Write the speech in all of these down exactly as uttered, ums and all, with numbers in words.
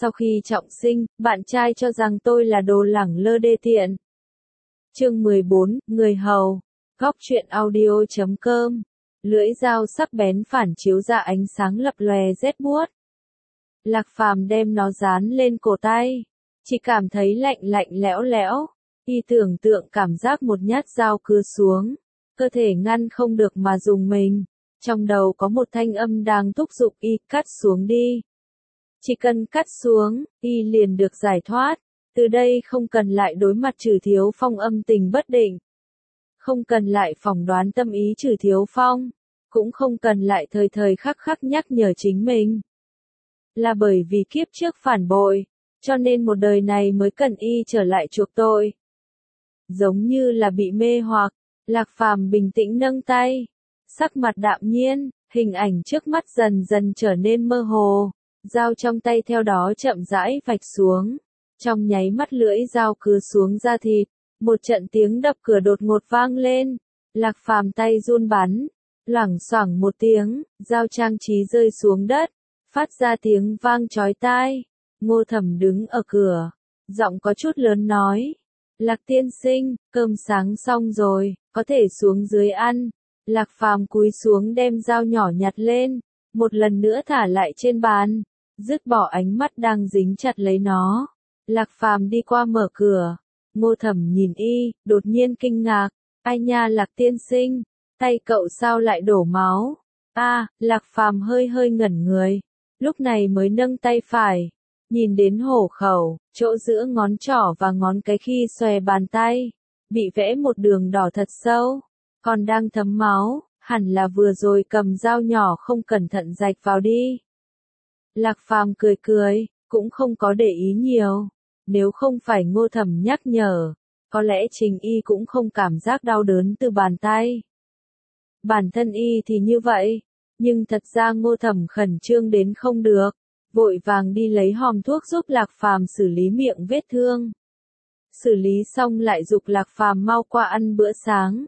Sau khi trọng sinh, bạn trai cho rằng tôi là đồ lẳng lơ đê tiện. Chương mười bốn, Người hầu. Góc truyện audio chấm com. Lưỡi dao sắc bén phản chiếu ra ánh sáng lập lòe rét buốt. Lạc Phàm đem nó dán lên cổ tay, chỉ cảm thấy lạnh lạnh lẽo lẽo. Y tưởng tượng cảm giác một nhát dao cưa xuống, cơ thể ngăn không được mà dùng mình. Trong đầu có một thanh âm đang thúc giục y cắt xuống đi. Chỉ cần cắt xuống, y liền được giải thoát. Từ đây không cần lại đối mặt Trừ Thiếu Phong âm tình bất định. Không cần lại phỏng đoán tâm ý Trừ Thiếu Phong. Cũng không cần lại thời thời khắc khắc nhắc nhở chính mình. Là bởi vì kiếp trước phản bội, cho nên một đời này mới cần y trở lại chuộc tội. Giống như là bị mê hoặc, Lạc Phàm bình tĩnh nâng tay. Sắc mặt đạm nhiên, hình ảnh trước mắt dần dần trở nên mơ hồ. Dao trong tay theo đó chậm rãi vạch xuống. Trong nháy mắt lưỡi dao cưa xuống da thịt. Một trận tiếng đập cửa đột ngột vang lên. Lạc Phàm tay run bắn. Loảng xoảng một tiếng, dao trang trí rơi xuống đất. Phát ra tiếng vang chói tai. Ngô Thẩm đứng ở cửa. Giọng có chút lớn nói. Lạc tiên sinh, cơm sáng xong rồi, có thể xuống dưới ăn. Lạc Phàm cúi xuống đem dao nhỏ nhặt lên. Một lần nữa thả lại trên bàn. Dứt bỏ ánh mắt đang dính chặt lấy nó. Lạc Phàm đi qua mở cửa. Ngô Thẩm nhìn y, đột nhiên kinh ngạc. Ai nha Lạc tiên sinh, tay cậu sao lại đổ máu? A, à, Lạc Phàm hơi hơi ngẩn người. Lúc này mới nâng tay phải. Nhìn đến hổ khẩu, chỗ giữa ngón trỏ và ngón cái khi xòe bàn tay. Bị vẽ một đường đỏ thật sâu. Còn đang thấm máu, hẳn là vừa rồi cầm dao nhỏ không cẩn thận rạch vào đi. Lạc Phàm cười cười, cũng không có để ý nhiều. Nếu không phải Ngô Thẩm nhắc nhở, có lẽ chính y cũng không cảm giác đau đớn từ bàn tay. Bản thân y thì như vậy, nhưng thật ra Ngô Thẩm khẩn trương đến không được, vội vàng đi lấy hòm thuốc giúp Lạc Phàm xử lý miệng vết thương. Xử lý xong lại giục Lạc Phàm mau qua ăn bữa sáng.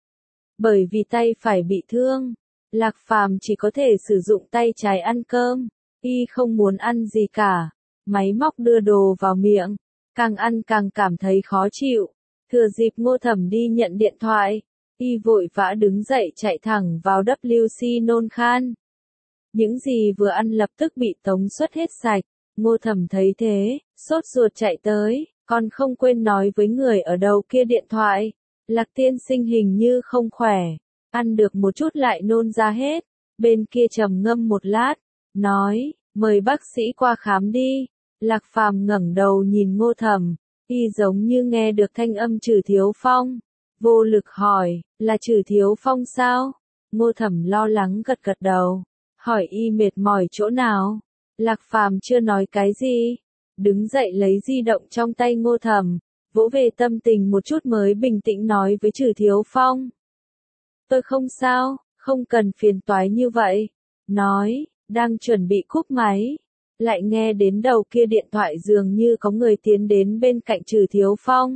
Bởi vì tay phải bị thương, Lạc Phàm chỉ có thể sử dụng tay trái ăn cơm. Y không muốn ăn gì cả. Máy móc đưa đồ vào miệng. Càng ăn càng cảm thấy khó chịu. Thừa dịp Ngô Thẩm đi nhận điện thoại. Y vội vã đứng dậy chạy thẳng vào vê kép xê nôn khan. Những gì vừa ăn lập tức bị tống xuất hết sạch. Ngô Thẩm thấy thế, sốt ruột chạy tới. Còn không quên nói với người ở đầu kia điện thoại. Lạc tiên sinh hình như không khỏe. Ăn được một chút lại nôn ra hết. Bên kia trầm ngâm một lát. Nói, mời bác sĩ qua khám đi. Lạc Phàm ngẩng đầu nhìn Ngô Thẩm. Y giống như nghe được thanh âm Trừ Thiếu Phong. Vô lực hỏi, là Trừ Thiếu Phong sao? Ngô Thẩm lo lắng gật gật đầu. Hỏi y mệt mỏi chỗ nào? Lạc Phàm chưa nói cái gì. Đứng dậy lấy di động trong tay Ngô Thẩm. Vỗ về tâm tình một chút mới bình tĩnh nói với Trừ Thiếu Phong. Tôi không sao, không cần phiền toái như vậy. Nói, đang chuẩn bị cúp máy. Lại nghe đến đầu kia điện thoại dường như có người tiến đến bên cạnh Trừ Thiếu Phong.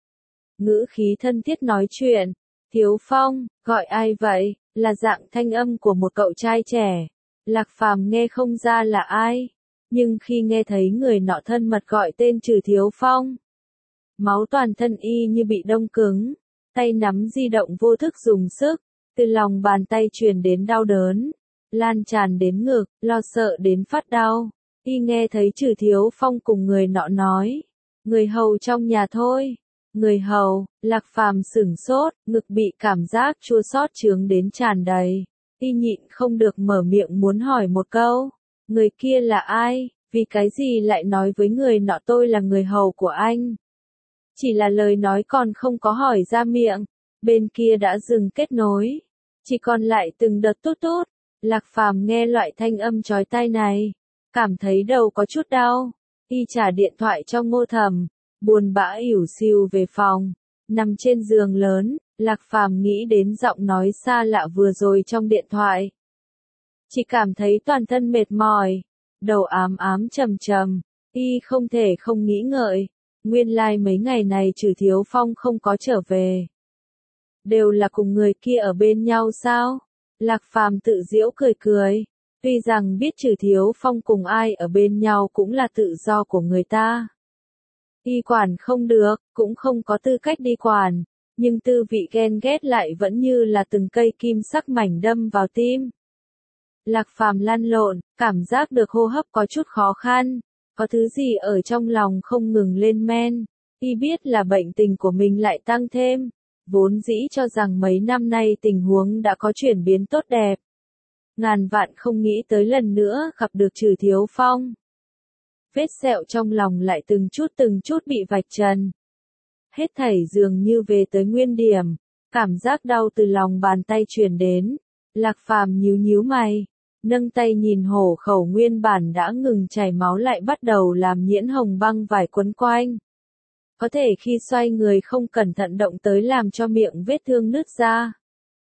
Ngữ khí thân thiết nói chuyện. Thiếu Phong, gọi ai vậy? Là dạng thanh âm của một cậu trai trẻ. Lạc Phàm nghe không ra là ai. Nhưng khi nghe thấy người nọ thân mật gọi tên Trừ Thiếu Phong. Máu toàn thân y như bị đông cứng. Tay nắm di động vô thức dùng sức. Từ lòng bàn tay truyền đến đau đớn. Lan tràn đến ngực, lo sợ đến phát đau. Y nghe thấy Trừ Thiếu Phong cùng người nọ nói. Người hầu trong nhà thôi. Người hầu, Lạc Phàm sửng sốt, ngực bị cảm giác chua xót chướng đến tràn đầy. Y nhịn không được mở miệng muốn hỏi một câu. Người kia là ai? Vì cái gì lại nói với người nọ tôi là người hầu của anh? Chỉ là lời nói còn không có hỏi ra miệng. Bên kia đã dừng kết nối. Chỉ còn lại từng đợt tút tút. Lạc Phàm nghe loại thanh âm chói tai này. Cảm thấy đầu có chút đau. Y trả điện thoại cho Ngô Thẩm. Buồn bã ỉu xìu về phòng. Nằm trên giường lớn, Lạc Phàm nghĩ đến giọng nói xa lạ vừa rồi trong điện thoại. Chỉ cảm thấy toàn thân mệt mỏi. Đầu ám ám trầm trầm. Y không thể không nghĩ ngợi. Nguyên lai like mấy ngày này Trừ Thiếu Phong không có trở về. Đều là cùng người kia ở bên nhau sao? Lạc Phàm tự giễu cười cười. Tuy rằng biết Trừ Thiếu Phong cùng ai ở bên nhau cũng là tự do của người ta. Y quản không được, cũng không có tư cách đi quản, nhưng tư vị ghen ghét lại vẫn như là từng cây kim sắc mảnh đâm vào tim. Lạc Phàm lăn lộn, cảm giác được hô hấp có chút khó khăn, có thứ gì ở trong lòng không ngừng lên men. Y biết là bệnh tình của mình lại tăng thêm, vốn dĩ cho rằng mấy năm nay tình huống đã có chuyển biến tốt đẹp. Ngàn vạn không nghĩ tới lần nữa gặp được Trừ Thiếu Phong. Vết sẹo trong lòng lại từng chút từng chút bị vạch trần. Hết thảy dường như về tới nguyên điểm, cảm giác đau từ lòng bàn tay truyền đến. Lạc Phàm nhíu nhíu mày, nâng tay nhìn hổ khẩu nguyên bản đã ngừng chảy máu lại bắt đầu làm nhiễm hồng băng vải quấn quanh. Có thể khi xoay người không cẩn thận động tới làm cho miệng vết thương nứt ra.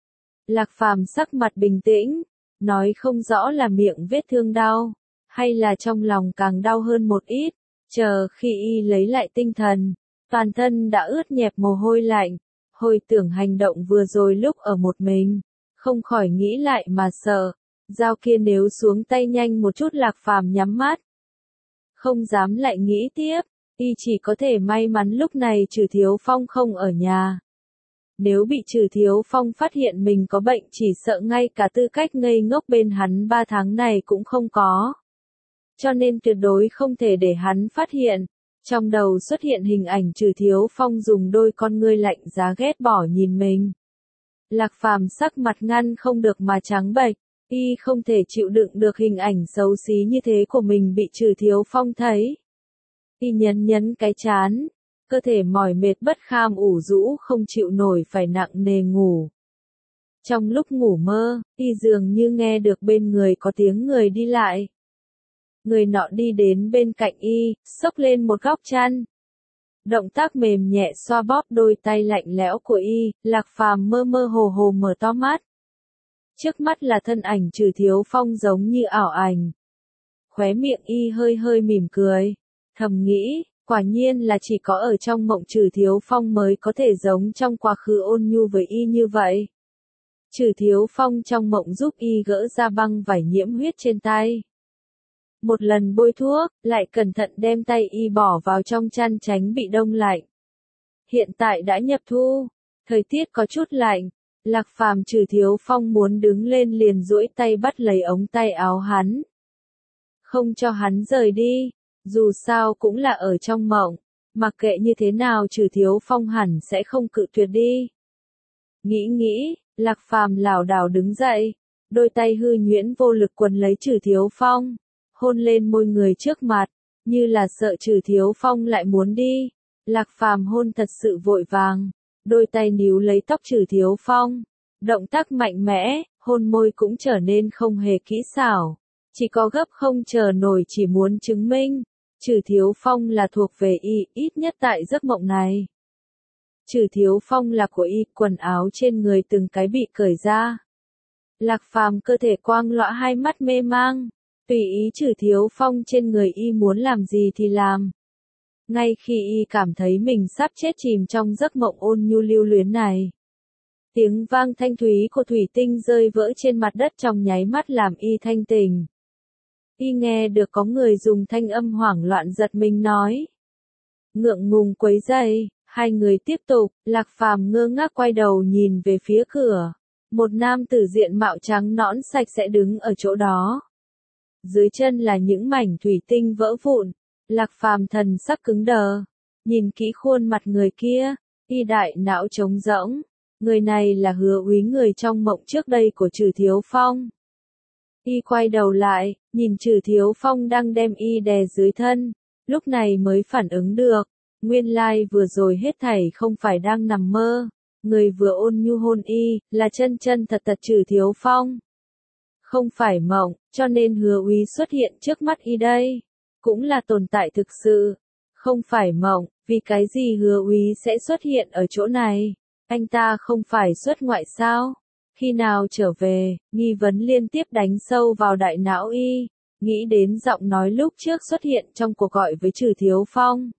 Lạc Phàm sắc mặt bình tĩnh, nói không rõ là miệng vết thương đau, hay là trong lòng càng đau hơn một ít, chờ khi y lấy lại tinh thần, toàn thân đã ướt nhẹp mồ hôi lạnh, hồi tưởng hành động vừa rồi lúc ở một mình, không khỏi nghĩ lại mà sợ, dao kia nếu xuống tay nhanh một chút. Lạc Phàm nhắm mắt, không dám lại nghĩ tiếp, y chỉ có thể may mắn lúc này Trừ Thiếu Phong không ở nhà. Nếu bị Trừ Thiếu Phong phát hiện mình có bệnh chỉ sợ ngay cả tư cách ngây ngốc bên hắn ba tháng này cũng không có. Cho nên tuyệt đối không thể để hắn phát hiện. Trong đầu xuất hiện hình ảnh Trừ Thiếu Phong dùng đôi con ngươi lạnh giá ghét bỏ nhìn mình. Lạc Phàm sắc mặt ngăn không được mà trắng bệch, y không thể chịu đựng được hình ảnh xấu xí như thế của mình bị Trừ Thiếu Phong thấy. Y nhấn nhấn cái trán, cơ thể mỏi mệt bất kham ủ rũ không chịu nổi phải nặng nề ngủ. Trong lúc ngủ mơ, y dường như nghe được bên người có tiếng người đi lại. Người nọ đi đến bên cạnh y, xốc lên một góc chăn. Động tác mềm nhẹ xoa bóp đôi tay lạnh lẽo của y, Lạc Phàm mơ mơ hồ hồ mở to mắt. Trước mắt là thân ảnh Trừ Thiếu Phong giống như ảo ảnh. Khóe miệng y hơi hơi mỉm cười, thầm nghĩ, quả nhiên là chỉ có ở trong mộng Trừ Thiếu Phong mới có thể giống trong quá khứ ôn nhu với y như vậy. Trừ Thiếu Phong trong mộng giúp y gỡ ra băng vải nhiễm huyết trên tay. Một lần bôi thuốc, lại cẩn thận đem tay y bỏ vào trong chăn tránh bị đông lạnh. Hiện tại đã nhập thu, thời tiết có chút lạnh, Lạc Phàm Trừ Thiếu Phong muốn đứng lên liền duỗi tay bắt lấy ống tay áo hắn. Không cho hắn rời đi, dù sao cũng là ở trong mộng, mặc kệ như thế nào Trừ Thiếu Phong hẳn sẽ không cự tuyệt đi. Nghĩ nghĩ, Lạc Phàm lảo đảo đứng dậy, đôi tay hư nhuyễn vô lực quấn lấy Trừ Thiếu Phong, hôn lên môi người trước mặt, như là sợ Trừ Thiếu Phong lại muốn đi. Lạc Phàm hôn thật sự vội vàng, đôi tay níu lấy tóc Trừ Thiếu Phong, động tác mạnh mẽ, hôn môi cũng trở nên không hề kỹ xảo, chỉ có gấp không chờ nổi chỉ muốn chứng minh, Trừ Thiếu Phong là thuộc về y, ít nhất tại giấc mộng này. Trừ Thiếu Phong là của y, quần áo trên người từng cái bị cởi ra. Lạc Phàm cơ thể quang lọa hai mắt mê mang, tùy ý Trừ Thiếu Phong trên người y muốn làm gì thì làm. Ngay khi y cảm thấy mình sắp chết chìm trong giấc mộng ôn nhu lưu luyến này, tiếng vang thanh thúy của thủy tinh rơi vỡ trên mặt đất trong nháy mắt làm y thanh tỉnh. Y nghe được có người dùng thanh âm hoảng loạn giật mình nói. Ngượng ngùng quấy rầy, hai người tiếp tục, Lạc Phàm ngơ ngác quay đầu nhìn về phía cửa. Một nam tử diện mạo trắng nõn sạch sẽ đứng ở chỗ đó. Dưới chân là những mảnh thủy tinh vỡ vụn. Lạc Phàm thần sắc cứng đờ, nhìn kỹ khuôn mặt người kia, y đại não trống rỗng, người này là Hứa Úy người trong mộng trước đây của Trừ Thiếu Phong. Y quay đầu lại, nhìn Trừ Thiếu Phong đang đem y đè dưới thân, lúc này mới phản ứng được, nguyên lai vừa rồi hết thảy không phải đang nằm mơ, người vừa ôn nhu hôn y, là chân chân thật thật Trừ Thiếu Phong. Không phải mộng, cho nên Hứa Úy xuất hiện trước mắt y đây. Cũng là tồn tại thực sự, không phải mộng, vì cái gì Hứa Úy sẽ xuất hiện ở chỗ này, anh ta không phải xuất ngoại sao, khi nào trở về, nghi vấn liên tiếp đánh sâu vào đại não y, nghĩ đến giọng nói lúc trước xuất hiện trong cuộc gọi với Trừ Thiếu Phong.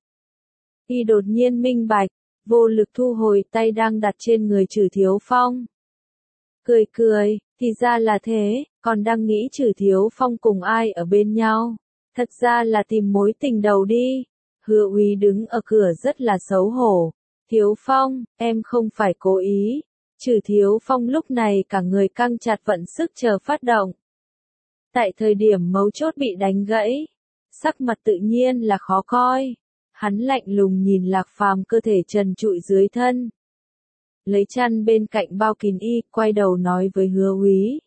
Y đột nhiên minh bạch, vô lực thu hồi tay đang đặt trên người Trừ Thiếu Phong. Cười cười, Thì ra là thế, còn đang nghĩ Trừ Thiếu Phong cùng ai ở bên nhau. Thật ra là tìm mối tình đầu đi. Hứa Úy đứng ở cửa rất là xấu hổ. Thiếu Phong, em không phải cố ý. Trừ Thiếu Phong lúc này cả người căng chặt vận sức chờ phát động. Tại thời điểm mấu chốt bị đánh gãy, sắc mặt tự nhiên là khó coi. Hắn lạnh lùng nhìn Lạc Phàm cơ thể trần trụi dưới thân. Lấy chăn bên cạnh bao kín y, quay đầu nói với Hứa Úy.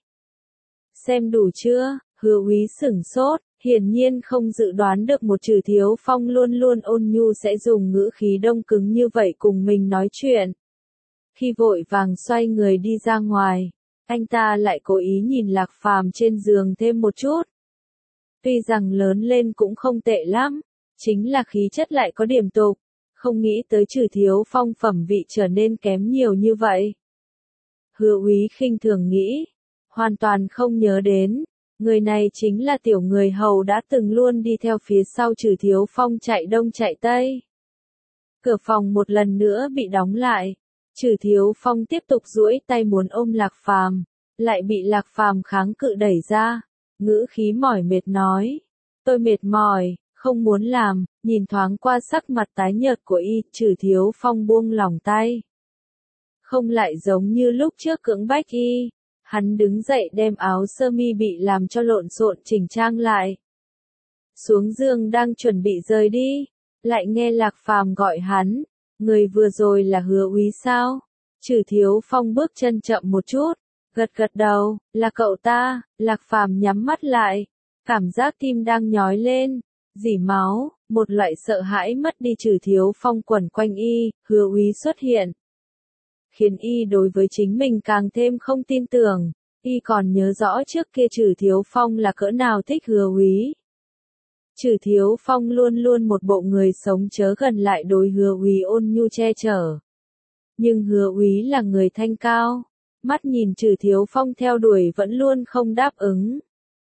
Xem đủ chưa? Hứa Úy sửng sốt, hiển nhiên không dự đoán được một Trừ Thiếu Phong luôn luôn ôn nhu sẽ dùng ngữ khí đông cứng như vậy cùng mình nói chuyện. Khi vội vàng xoay người đi ra ngoài, anh ta lại cố ý nhìn Lạc Phàm trên giường thêm một chút. Tuy rằng lớn lên cũng không tệ lắm, chính là khí chất lại có điểm tục, không nghĩ tới Trừ Thiếu Phong phẩm vị trở nên kém nhiều như vậy. Hứa Úy khinh thường nghĩ, hoàn toàn không nhớ đến, người này chính là tiểu người hầu đã từng luôn đi theo phía sau Trừ Thiếu Phong chạy đông chạy tây. Cửa phòng một lần nữa bị đóng lại, Trừ Thiếu Phong tiếp tục duỗi tay muốn ôm Lạc Phàm, lại bị Lạc Phàm kháng cự đẩy ra, ngữ khí mỏi mệt nói, tôi mệt mỏi, không muốn làm. Nhìn thoáng qua sắc mặt tái nhợt của y, Trừ Thiếu Phong buông lỏng tay. Không lại giống như lúc trước cưỡng bách y, hắn đứng dậy đem áo sơ mi bị làm cho lộn xộn chỉnh trang lại. Xuống giường đang chuẩn bị rời đi, lại nghe Lạc Phàm gọi hắn, người vừa rồi là Hứa Úy sao? Trừ Thiếu Phong bước chân chậm một chút, gật gật đầu, là cậu ta. Lạc Phàm nhắm mắt lại, cảm giác tim đang nhói lên, dỉ máu, một loại sợ hãi mất đi Trừ Thiếu Phong quẩn quanh y. Hứa Úy xuất hiện, khiến y đối với chính mình càng thêm không tin tưởng. Y còn nhớ rõ trước kia Trừ Thiếu Phong là cỡ nào thích Hứa Úy. Trừ Thiếu Phong luôn luôn một bộ người sống chớ gần lại đối Hứa Úy ôn nhu che chở. Nhưng Hứa Úy là người thanh cao, mắt nhìn Trừ Thiếu Phong theo đuổi vẫn luôn không đáp ứng.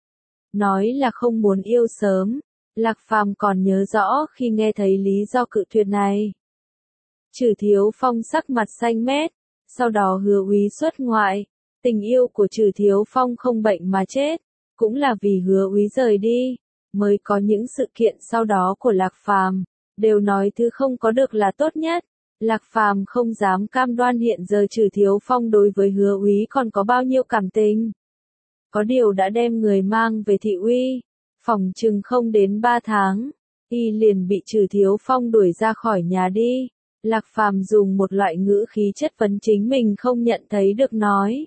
Nói là không muốn yêu sớm. Lạc Phàm còn nhớ rõ khi nghe thấy lý do cự tuyệt này. Trừ Thiếu Phong sắc mặt xanh mét, sau đó Hứa Úy xuất ngoại. Tình yêu của Trừ Thiếu Phong không bệnh mà chết, cũng là vì Hứa Úy rời đi, mới có những sự kiện sau đó của Lạc Phàm, đều nói thứ không có được là tốt nhất. Lạc Phàm không dám cam đoan hiện giờ Trừ Thiếu Phong đối với Hứa Úy còn có bao nhiêu cảm tình. Có điều đã đem người mang về thị uy. Phòng chừng không đến ba tháng, y liền bị Trừ Thiếu Phong đuổi ra khỏi nhà đi. Lạc Phàm dùng một loại ngữ khí chất vấn chính mình không nhận thấy được nói.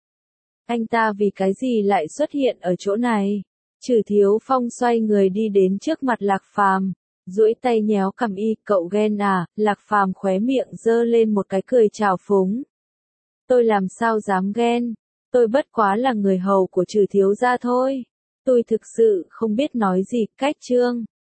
Anh ta vì cái gì lại xuất hiện ở chỗ này? Trừ Thiếu Phong xoay người đi đến trước mặt Lạc Phàm, duỗi tay nhéo cằm y, cậu ghen à? Lạc Phàm khóe miệng giơ lên một cái cười trào phúng. Tôi làm sao dám ghen, tôi bất quá là người hầu của Trừ thiếu gia thôi. Tôi thực sự không biết nói gì. Cách chương